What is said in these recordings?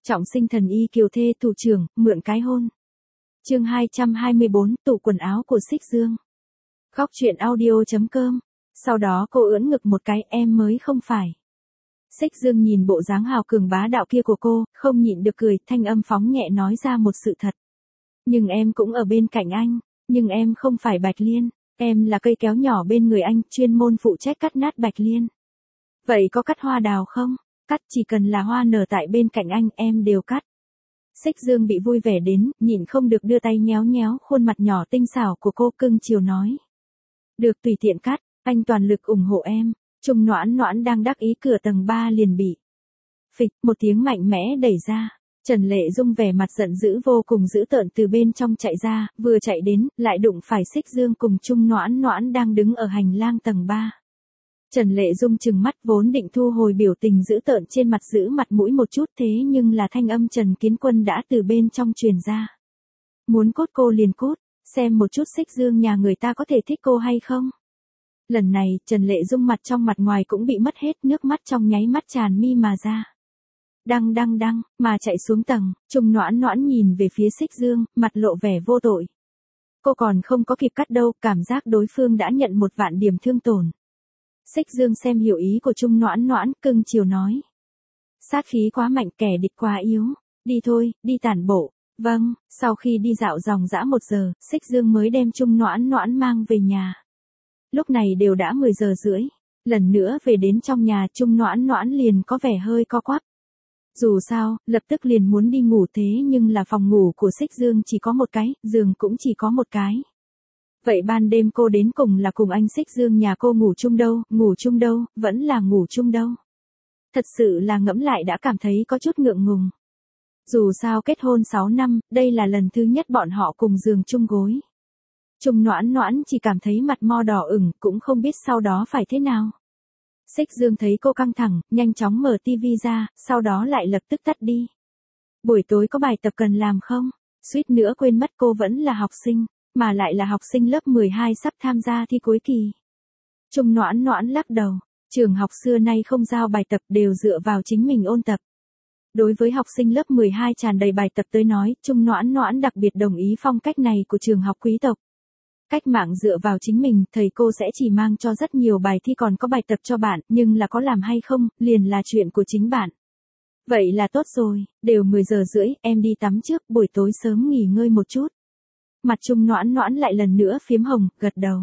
Trọng sinh thần y kiều thê thủ trưởng, mượn cái hôn. Chương 224, tủ quần áo của Xích Dương. Góc truyện audio.com. Sau đó cô ưỡn ngực một cái, em mới không phải. Xích Dương nhìn bộ dáng hào cường bá đạo kia của cô, không nhịn được cười, thanh âm phóng nhẹ nói ra một sự thật. Nhưng em cũng ở bên cạnh anh, nhưng em không phải Bạch Liên, em là cây kéo nhỏ bên người anh, chuyên môn phụ trách cắt nát Bạch Liên. Vậy có cắt hoa đào không? Cắt, chỉ cần là hoa nở tại bên cạnh anh, em đều cắt. Xích Dương bị vui vẻ đến, nhịn không được đưa tay nhéo nhéo khuôn mặt nhỏ tinh xảo của cô, cưng chiều nói. Được, tùy tiện cắt, anh toàn lực ủng hộ em. Trung Noãn Noãn đang đắc ý, cửa tầng 3 liền bị phịch một tiếng mạnh mẽ đẩy ra. Trần Lệ Dung vẻ mặt giận dữ vô cùng dữ tợn từ bên trong chạy ra, vừa chạy đến, lại đụng phải Xích Dương cùng Trung Noãn Noãn đang đứng ở hành lang tầng 3. Trần Lệ Dung trừng mắt, vốn định thu hồi biểu tình dữ tợn trên mặt, giữ mặt mũi một chút, thế nhưng là thanh âm Trần Kiến Quân đã từ bên trong truyền ra. Muốn cốt cô liền cốt, xem một chút Xích Dương nhà người ta có thể thích cô hay không. Lần này, Trần Lệ Dung mặt trong mặt ngoài cũng bị mất hết, nước mắt trong nháy mắt tràn mi mà ra. Đăng đăng đăng, mà chạy xuống tầng, Trung Noãn Noãn nhìn về phía Xích Dương, mặt lộ vẻ vô tội. Cô còn không có kịp cắt đâu, cảm giác đối phương đã nhận 1.000.000 điểm thương tổn. Xích Dương xem hiểu ý của Trung Noãn Noãn, cưng chiều nói. Sát khí quá mạnh, kẻ địch quá yếu, đi thôi, đi tản bộ. Vâng, sau khi đi dạo dòng dã 1 giờ, Xích Dương mới đem Trung Noãn Noãn mang về nhà. Lúc này đều đã 10 giờ rưỡi, lần nữa về đến trong nhà, Trung Noãn Noãn liền có vẻ hơi co quắp. Dù sao, lập tức liền muốn đi ngủ, thế nhưng là phòng ngủ của Xích Dương chỉ có một cái, giường cũng chỉ có một cái. Vậy ban đêm cô đến cùng là cùng anh Xích Dương nhà cô ngủ chung đâu, vẫn là ngủ chung đâu. Thật sự là ngẫm lại đã cảm thấy có chút ngượng ngùng. Dù sao kết hôn 6 năm, đây là lần thứ nhất bọn họ cùng giường chung gối. Trung Noãn Noãn chỉ cảm thấy mặt mo đỏ ửng, cũng không biết sau đó phải thế nào. Xích Dương thấy cô căng thẳng, nhanh chóng mở tivi ra, sau đó lại lập tức tắt đi. Buổi tối có bài tập cần làm không? Suýt nữa quên mất cô vẫn là học sinh, mà lại là học sinh lớp 12 sắp tham gia thi cuối kỳ. Trung Noãn Noãn lắc đầu, trường học xưa nay không giao bài tập, đều dựa vào chính mình ôn tập. Đối với học sinh lớp 12 tràn đầy bài tập tới nói, Trung Noãn Noãn đặc biệt đồng ý phong cách này của trường học quý tộc. Cách mạng dựa vào chính mình, thầy cô sẽ chỉ mang cho rất nhiều bài thi còn có bài tập cho bạn, nhưng là có làm hay không, liền là chuyện của chính bạn. Vậy là tốt rồi, đều 10 giờ rưỡi, em đi tắm trước, buổi tối sớm nghỉ ngơi một chút. Mặt Trung Noãn Noãn lại lần nữa phiếm hồng, gật đầu.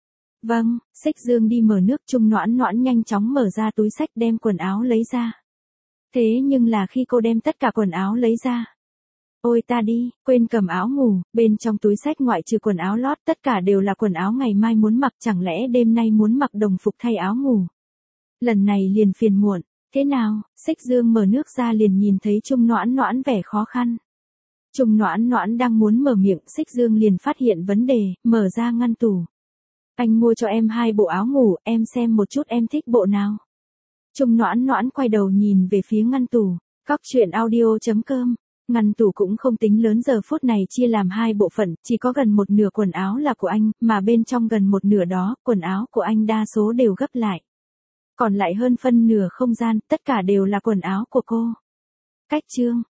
Vâng, Xích Dương đi mở nước, Trung Noãn Noãn nhanh chóng mở ra túi xách đem quần áo lấy ra. Thế nhưng là khi cô đem tất cả quần áo lấy ra. Ôi ta đi, quên cầm áo ngủ, bên trong túi xách ngoại trừ quần áo lót, tất cả đều là quần áo ngày mai muốn mặc, chẳng lẽ đêm nay muốn mặc đồng phục thay áo ngủ. Lần này liền phiền muộn, thế nào, Xích Dương mở nước ra liền nhìn thấy Trung Noãn Noãn vẻ khó khăn. Trung Noãn Noãn đang muốn mở miệng, Xích Dương liền phát hiện vấn đề, mở ra ngăn tủ. Anh mua cho em 2 bộ áo ngủ, em xem một chút em thích bộ nào. Trung Noãn Noãn quay đầu nhìn về phía ngăn tủ, góc truyện audio.com. Ngăn tủ cũng không tính lớn, giờ phút này chia làm 2 bộ phận, chỉ có gần 1/2 quần áo là của anh, mà bên trong gần 1/2 đó, quần áo của anh đa số đều gấp lại. Còn lại hơn phân nửa không gian, tất cả đều là quần áo của cô. Cách chương.